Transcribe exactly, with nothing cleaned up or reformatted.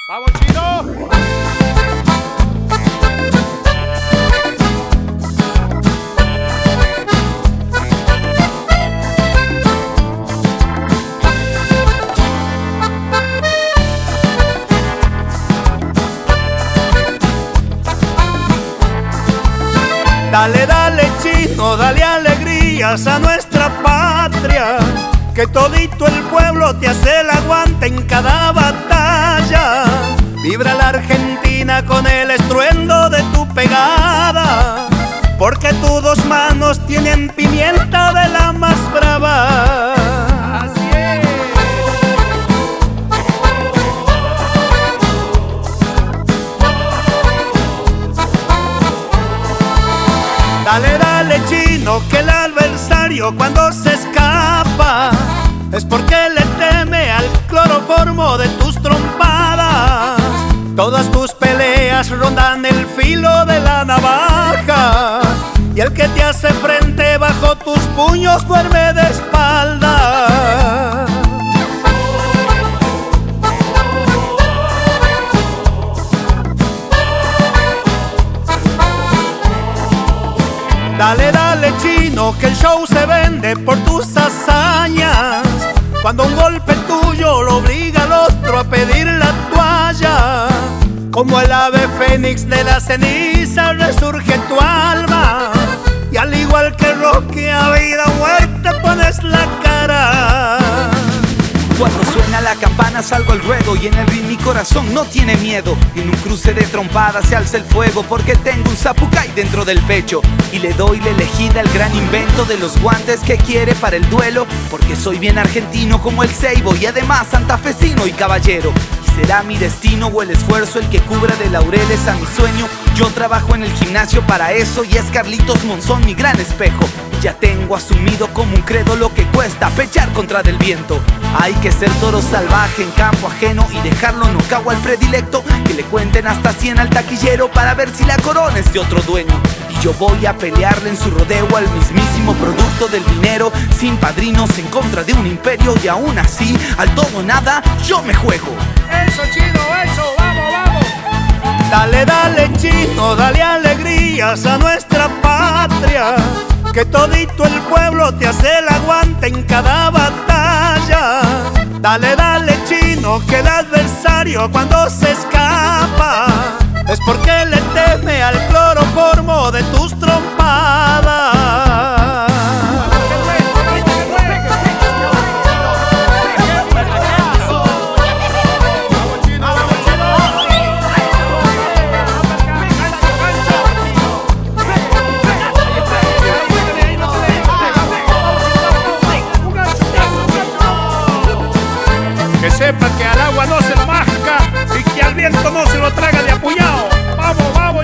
¡Vamos, Chino! Dale, dale, Chino, dale alegrías a nuestra patria, que todito el pueblo te hace el aguante en cada batalla. Vibra la Argentina con el estruendo de tu pegada, porque tus dos manos tienen pimienta de la más brava. Así es. Dale, dale, Chino, que el adversario cuando se escapa es porque le teme al cloroformo de tus trompadas. Todas tus peleas rondan el filo de la navaja, y el que te hace frente bajo tus puños duerme de espalda. Dale, dale, Chino, que el show se vende por tus hazañas. Cuando un golpe tuyo lo obliga al otro a pedir la toalla, como el ave fénix de la ceniza resurge tu alma, y al igual que Rocky a vida o muerte pones la cara. Cuando suena la campana salgo al ruedo, y en el ring mi corazón no tiene miedo. Y en un cruce de trompadas se alza el fuego, porque tengo un zapucay dentro del pecho. Y le doy la elegida al gran invento de los guantes que quiere para el duelo, porque soy bien argentino como el Seibo, y además santafesino y caballero. Y será mi destino o el esfuerzo el que cubra de laureles a mi sueño. Yo trabajo en el gimnasio para eso, y es Carlitos Monzón mi gran espejo. Ya tengo asumido como un credo lo que cuesta pechar contra del viento. Hay que ser toro salvaje en campo ajeno y dejarlo nocao al predilecto, que le cuenten hasta cien al taquillero para ver si la corona es de otro dueño. Y yo voy a pelearle en su rodeo al mismísimo producto del dinero, sin padrinos, en contra de un imperio, y aún así, al todo o nada, yo me juego. ¡Eso, Chino, eso! ¡Vamos, vamos! Dale, dale, Chino, dale alegrías a nuestra patria, que todito el pueblo te hace el aguante en cada batalla. Dale, dale, Chino, que el adversario cuando se escapa es porque le teme al cloroformo de tus trompadas. Que sepa que al agua no se lo masca y que al viento no se lo traga de apuñado. ¡Vamos, vamos!